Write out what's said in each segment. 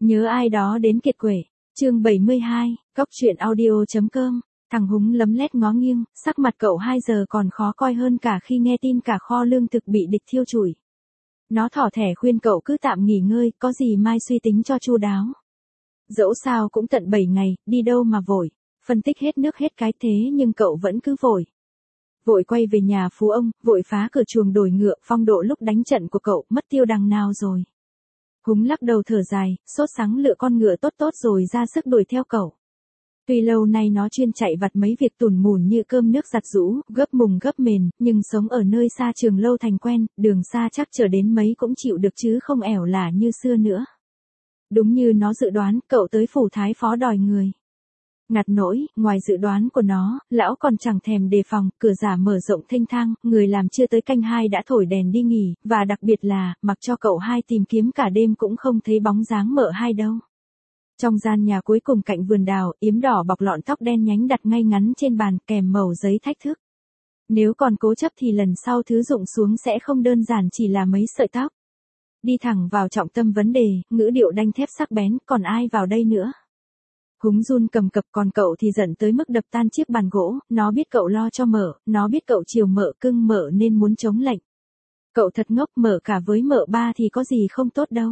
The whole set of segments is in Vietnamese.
Nhớ ai đó đến kiệt quệ. Chương 72, Cóc truyện audio.com. Thằng Húng lấm lét ngó nghiêng, sắc mặt cậu 2 giờ còn khó coi hơn cả khi nghe tin cả kho lương thực bị địch thiêu trụi. Nó thỏ thẻ khuyên cậu cứ tạm nghỉ ngơi, có gì mai suy tính cho chu đáo. Dẫu sao cũng tận 7 ngày, đi đâu mà vội. Phân tích hết nước hết cái thế nhưng cậu vẫn cứ vội. Vội quay về nhà phú ông, vội phá cửa chuồng đổi ngựa, phong độ lúc đánh trận của cậu mất tiêu đằng nào rồi. Húng lắc đầu thở dài, sốt sắng lựa con ngựa tốt tốt rồi ra sức đuổi theo cậu. Tuy lâu nay nó chuyên chạy vặt mấy việc tủn mủn như cơm nước giặt giũ, gấp mùng gấp mền, nhưng sống ở nơi xa trường lâu thành quen, đường xa chắc chở đến mấy cũng chịu được chứ không ẻo lả như xưa nữa. Đúng như nó dự đoán, cậu tới phủ thái phó đòi người. Ngặt nỗi, ngoài dự đoán của nó, lão còn chẳng thèm đề phòng, cửa giả mở rộng thênh thang, người làm chưa tới canh 2 đã thổi đèn đi nghỉ, và đặc biệt là, mặc cho cậu 2 tìm kiếm cả đêm cũng không thấy bóng dáng mợ 2 đâu. Trong gian nhà cuối cùng cạnh vườn đào, yếm đỏ bọc lọn tóc đen nhánh đặt ngay ngắn trên bàn kèm mẩu giấy thách thức. Nếu còn cố chấp thì lần sau thứ rụng xuống sẽ không đơn giản chỉ là mấy sợi tóc. Đi thẳng vào trọng tâm vấn đề, ngữ điệu đanh thép sắc bén, còn ai vào đây nữa? Húng run cầm cập, còn cậu thì giận tới mức đập tan chiếc bàn gỗ, nó biết cậu lo cho mợ, nó biết cậu chiều mợ cưng mợ nên muốn chống lệnh. Cậu thật ngốc, mợ cả với mợ ba thì có gì không tốt đâu.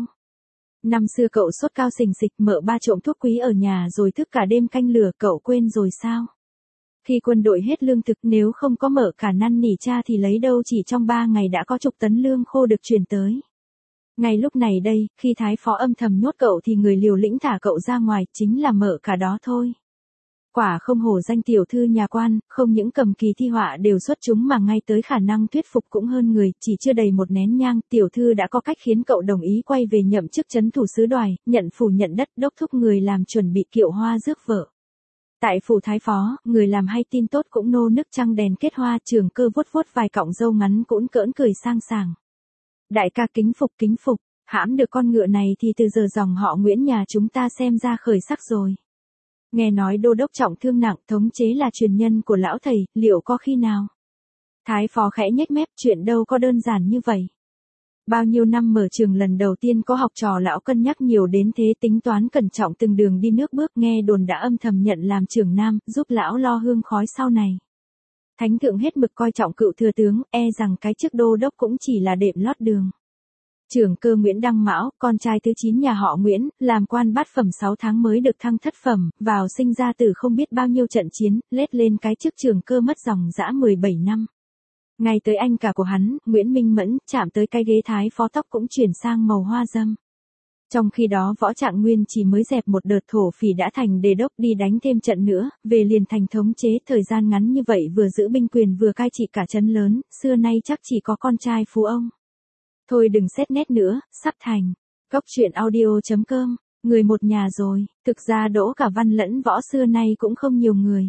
Năm xưa cậu sốt cao sình sịch, mợ ba trộm thuốc quý ở nhà rồi thức cả đêm canh lửa, cậu quên rồi sao? Khi quân đội hết lương thực, nếu không có mợ cả năn nỉ cha thì lấy đâu, chỉ trong 3 ngày đã có chục tấn lương khô được chuyển tới. Ngay lúc này đây, khi thái phó âm thầm nhốt cậu thì người liều lĩnh thả cậu ra ngoài, chính là mợ cả đó thôi. Quả không hổ danh tiểu thư nhà quan, không những cầm kỳ thi họa đều xuất chúng mà ngay tới khả năng thuyết phục cũng hơn người, chỉ chưa đầy một nén nhang, tiểu thư đã có cách khiến cậu đồng ý quay về nhậm chức trấn thủ sứ đoài, nhận phủ nhận đất, đốc thúc người làm chuẩn bị kiệu hoa rước vợ. Tại phủ thái phó, người làm hay tin tốt cũng nô nức trăng đèn kết hoa, Trường Cơ vuốt vuốt vài cọng râu ngắn cũn cỡn cười sang sảng. Đại ca kính phục, hãm được con ngựa này thì từ giờ dòng họ Nguyễn nhà chúng ta xem ra khởi sắc rồi. Nghe nói đô đốc trọng thương nặng, thống chế là truyền nhân của lão thầy, liệu có khi nào? Thái phó khẽ nhếch mép, chuyện đâu có đơn giản như vậy. Bao nhiêu năm mở trường lần đầu tiên có học trò lão cân nhắc nhiều đến thế, tính toán cẩn trọng từng đường đi nước bước, nghe đồn đã âm thầm nhận làm trưởng nam, giúp lão lo hương khói sau này. Thánh thượng hết mực coi trọng cựu thừa tướng, e rằng cái chức đô đốc cũng chỉ là đệm lót đường. Trường Cơ Nguyễn Đăng Mão, con trai thứ 9 nhà họ Nguyễn, làm quan bát phẩm 6 tháng mới được thăng thất phẩm, vào sinh ra từ không biết bao nhiêu trận chiến, lết lên cái chức Trường Cơ mất dòng dã 17 năm. Ngay tới anh cả của hắn, Nguyễn Minh Mẫn, chạm tới cái ghế thái phó tóc cũng chuyển sang màu hoa dâm. Trong khi đó Võ Trạng Nguyên chỉ mới dẹp một đợt thổ phỉ đã thành đề đốc, đi đánh thêm trận nữa, về liền thành thống chế, thời gian ngắn như vậy vừa giữ binh quyền vừa cai trị cả trấn lớn, xưa nay chắc chỉ có con trai phú ông. Thôi đừng xét nét nữa, sắp thành. Cóc truyện audio.com, người một nhà rồi, thực ra Đỗ cả Văn lẫn Võ xưa nay cũng không nhiều người.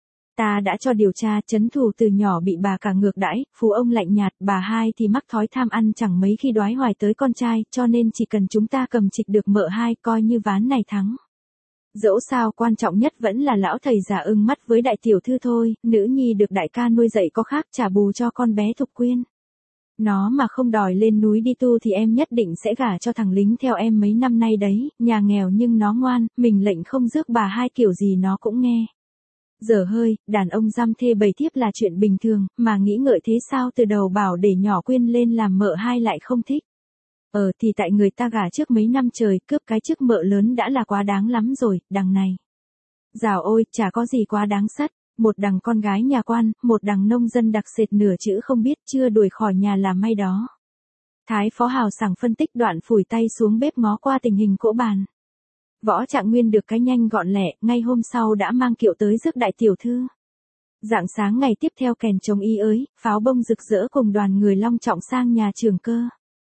Ta đã cho điều tra, trấn thủ từ nhỏ bị bà cả ngược đãi, phú ông lạnh nhạt, bà hai thì mắc thói tham ăn chẳng mấy khi đoái hoài tới con trai, cho nên chỉ cần chúng ta cầm trịch được mợ hai coi như ván này thắng. Dẫu sao quan trọng nhất vẫn là lão thầy già ưng mắt với đại tiểu thư thôi, nữ nhi được đại ca nuôi dạy có khác, trả bù cho con bé Thục Quyên. Nó mà không đòi lên núi đi tu thì em nhất định sẽ gả cho thằng lính theo em mấy năm nay đấy, nhà nghèo nhưng nó ngoan, mình lệnh không rước bà hai kiểu gì nó cũng nghe. Dở hơi, đàn ông giam thê bầy thiếp là chuyện bình thường, mà nghĩ ngợi thế sao từ đầu bảo để nhỏ Quyên lên làm mợ hai lại không thích. Thì tại người ta gả trước mấy năm trời, cướp cái chức mợ lớn đã là quá đáng lắm rồi, đằng này. Dào ôi, chả có gì quá đáng sất, một đằng con gái nhà quan, một đằng nông dân đặc sệt nửa chữ không biết, chưa đuổi khỏi nhà là may đó. Thái phó hào sảng phân tích đoạn phủi tay xuống bếp ngó qua tình hình cỗ bàn. Võ Trạng Nguyên được cái nhanh gọn lẹ, ngay hôm sau đã mang kiệu tới rước đại tiểu thư. Rạng sáng ngày tiếp theo kèn trống y ới, pháo bông rực rỡ cùng đoàn người long trọng sang nhà Trường Cơ.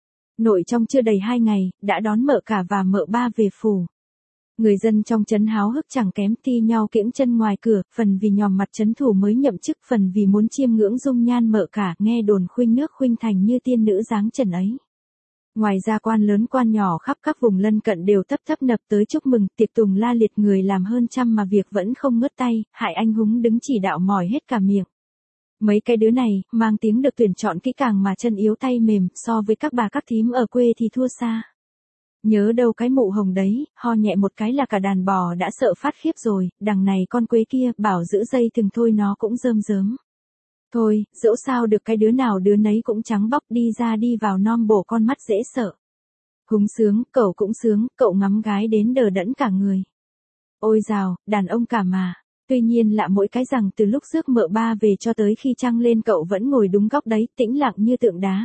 Nội trong chưa đầy 2 ngày, đã đón mợ cả và mợ ba về phủ. Người dân trong trấn háo hức chẳng kém, thi nhau kiễng chân ngoài cửa, phần vì nhòm mặt trấn thủ mới nhậm chức, phần vì muốn chiêm ngưỡng dung nhan mợ cả, nghe đồn khuynh nước khuynh thành như tiên nữ dáng trần ấy. Ngoài ra quan lớn quan nhỏ khắp các vùng lân cận đều tấp tấp nập tới chúc mừng, tiệc tùng la liệt, người làm hơn trăm mà việc vẫn không ngớt tay, Hại Anh Húng đứng chỉ đạo mỏi hết cả miệng. Mấy cái đứa này, mang tiếng được tuyển chọn kỹ càng mà chân yếu tay mềm, so với các bà các thím ở quê thì thua xa. Nhớ đâu cái mụ hồng đấy, ho nhẹ một cái là cả đàn bò đã sợ phát khiếp rồi, đằng này con quế kia bảo giữ dây thừng thôi nó cũng rơm rớm. Thôi, dẫu sao được cái đứa nào đứa nấy cũng trắng bóc đi ra đi vào nom bổ con mắt dễ sợ. Húng sướng, cậu cũng sướng, cậu ngắm gái đến đờ đẫn cả người. Ôi dào, đàn ông cả mà. Tuy nhiên lạ mỗi cái rằng từ lúc rước mợ ba về cho tới khi trăng lên cậu vẫn ngồi đúng góc đấy, tĩnh lặng như tượng đá.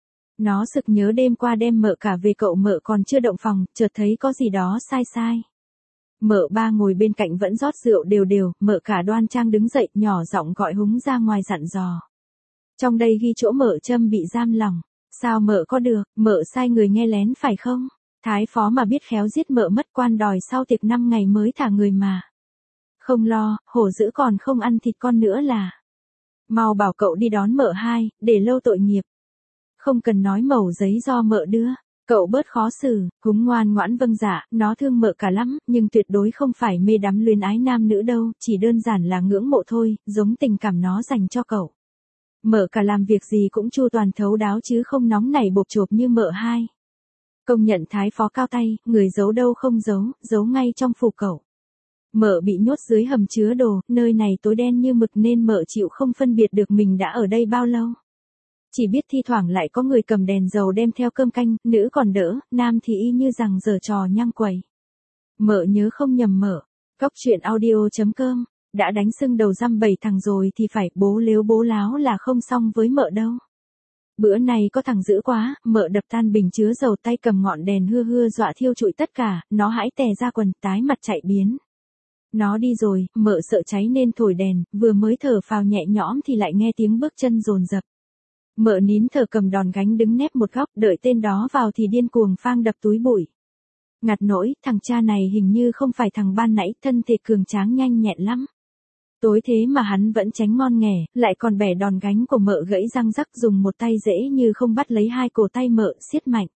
Nó sực nhớ đêm qua đem mợ cả về cậu mợ còn chưa động phòng, chợt thấy có gì đó sai sai. Mợ ba ngồi bên cạnh vẫn rót rượu đều đều, mợ cả đoan trang đứng dậy nhỏ giọng gọi Húng ra ngoài dặn dò. Trong đây ghi chỗ mợ Trâm bị giam lòng. Sao mợ có được, mợ sai người nghe lén phải không? Thái phó mà biết khéo giết mợ mất quan đòi sau tiệc 5 ngày mới thả người mà. Không lo, hổ dữ còn không ăn thịt con nữa là. Mau bảo cậu đi đón mợ hai, để lâu tội nghiệp. Không cần nói mẩu giấy do mợ đưa. Cậu bớt khó xử, Húng ngoan ngoãn vâng dạ, nó thương mợ cả lắm, nhưng tuyệt đối không phải mê đắm luyến ái nam nữ đâu, chỉ đơn giản là ngưỡng mộ thôi, giống tình cảm nó dành cho cậu. Mợ cả làm việc gì cũng chu toàn thấu đáo chứ không nóng nảy bộp chộp như mợ hai. Công nhận thái phó cao tay, người giấu đâu không giấu, giấu ngay trong phủ cậu. Mợ bị nhốt dưới hầm chứa đồ, nơi này tối đen như mực nên mợ chịu không phân biệt được mình đã ở đây bao lâu. Chỉ biết thi thoảng lại có người cầm đèn dầu đem theo cơm canh, nữ còn đỡ, nam thì y như rằng giở trò nhăng quầy. Mợ nhớ không nhầm mợ. Góc truyện audio.com, đã đánh sưng đầu dăm 7 thằng rồi thì phải bố lếu bố láo là không xong với mợ đâu. Bữa này có thằng dữ quá, mợ đập tan bình chứa dầu tay cầm ngọn đèn hưa hưa dọa thiêu trụi tất cả, nó hãi tè ra quần tái mặt chạy biến. Nó đi rồi, mợ sợ cháy nên thổi đèn, vừa mới thở phào nhẹ nhõm thì lại nghe tiếng bước chân dồn dập. Mợ nín thở cầm đòn gánh đứng nép một góc đợi tên đó vào thì điên cuồng phang đập túi bụi. Ngặt nỗi, thằng cha này hình như không phải thằng ban nãy, thân thể cường tráng nhanh nhẹn lắm. Tối thế mà hắn vẫn tránh ngon nghẻ, lại còn bẻ đòn gánh của mợ gãy răng rắc dùng một tay dễ như không bắt lấy hai cổ tay mợ siết mạnh.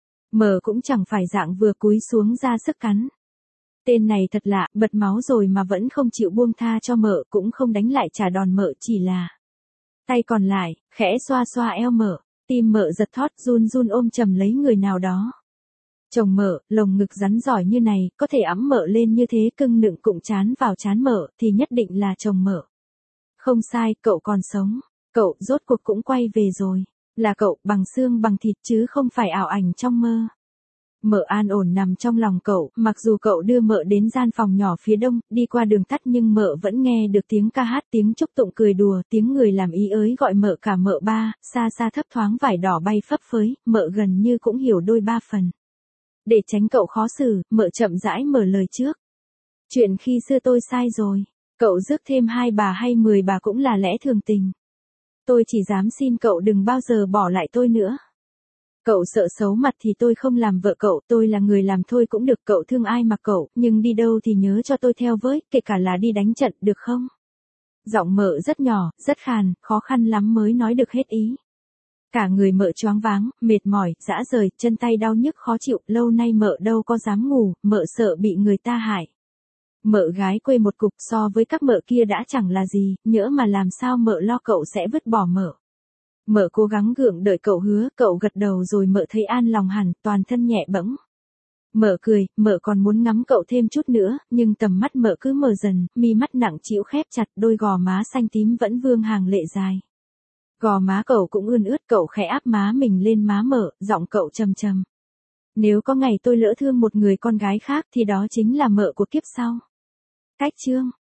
Mợ cũng chẳng phải dạng vừa cúi xuống ra sức cắn. Tên này thật lạ, bật máu rồi mà vẫn không chịu buông tha cho mợ, cũng không đánh lại trả đòn mợ, chỉ là tay còn lại, khẽ xoa xoa eo mợ, tim mợ giật thót run run ôm chầm lấy người nào đó. Chồng mợ, lồng ngực rắn giỏi như này, có thể ẵm mợ lên như thế cưng nựng cụng chán vào chán mợ, thì nhất định là chồng mợ. Không sai, cậu còn sống. Cậu rốt cuộc cũng quay về rồi. Là cậu, bằng xương bằng thịt chứ không phải ảo ảnh trong mơ. Mợ an ổn nằm trong lòng cậu, mặc dù cậu đưa mợ đến gian phòng nhỏ phía đông, đi qua đường tắt nhưng mợ vẫn nghe được tiếng ca hát, tiếng chúc tụng cười đùa, tiếng người làm ý ới gọi mợ cả mợ ba, xa xa thấp thoáng vải đỏ bay phấp phới, mợ gần như cũng hiểu đôi ba phần. Để tránh cậu khó xử, mợ chậm rãi mở lời trước. Chuyện khi xưa tôi sai rồi. Cậu rước thêm 2 bà hay 10 bà cũng là lẽ thường tình. Tôi chỉ dám xin cậu đừng bao giờ bỏ lại tôi nữa. Cậu sợ xấu mặt thì tôi không làm vợ cậu, tôi là người làm thôi cũng được, cậu thương ai mà cậu, nhưng đi đâu thì nhớ cho tôi theo với, kể cả là đi đánh trận, được không? Giọng mợ rất nhỏ, rất khàn, khó khăn lắm mới nói được hết ý. Cả người mợ choáng váng, mệt mỏi, rã rời, chân tay đau nhức khó chịu, lâu nay mợ đâu có dám ngủ, mợ sợ bị người ta hại. Mợ gái quê một cục so với các mợ kia đã chẳng là gì, nhỡ mà làm sao mợ lo cậu sẽ vứt bỏ mợ. Mợ cố gắng gượng đợi cậu hứa, cậu gật đầu rồi mợ thấy an lòng hẳn, toàn thân nhẹ bẫng. Mợ cười, mợ còn muốn ngắm cậu thêm chút nữa, nhưng tầm mắt mợ cứ mờ dần, mi mắt nặng trĩu khép chặt, đôi gò má xanh tím vẫn vương hàng lệ dài. Gò má cậu cũng ươn ướt, cậu khẽ áp má mình lên má mợ, giọng cậu trầm trầm. Nếu có ngày tôi lỡ thương một người con gái khác thì đó chính là mợ của kiếp sau. Cách chương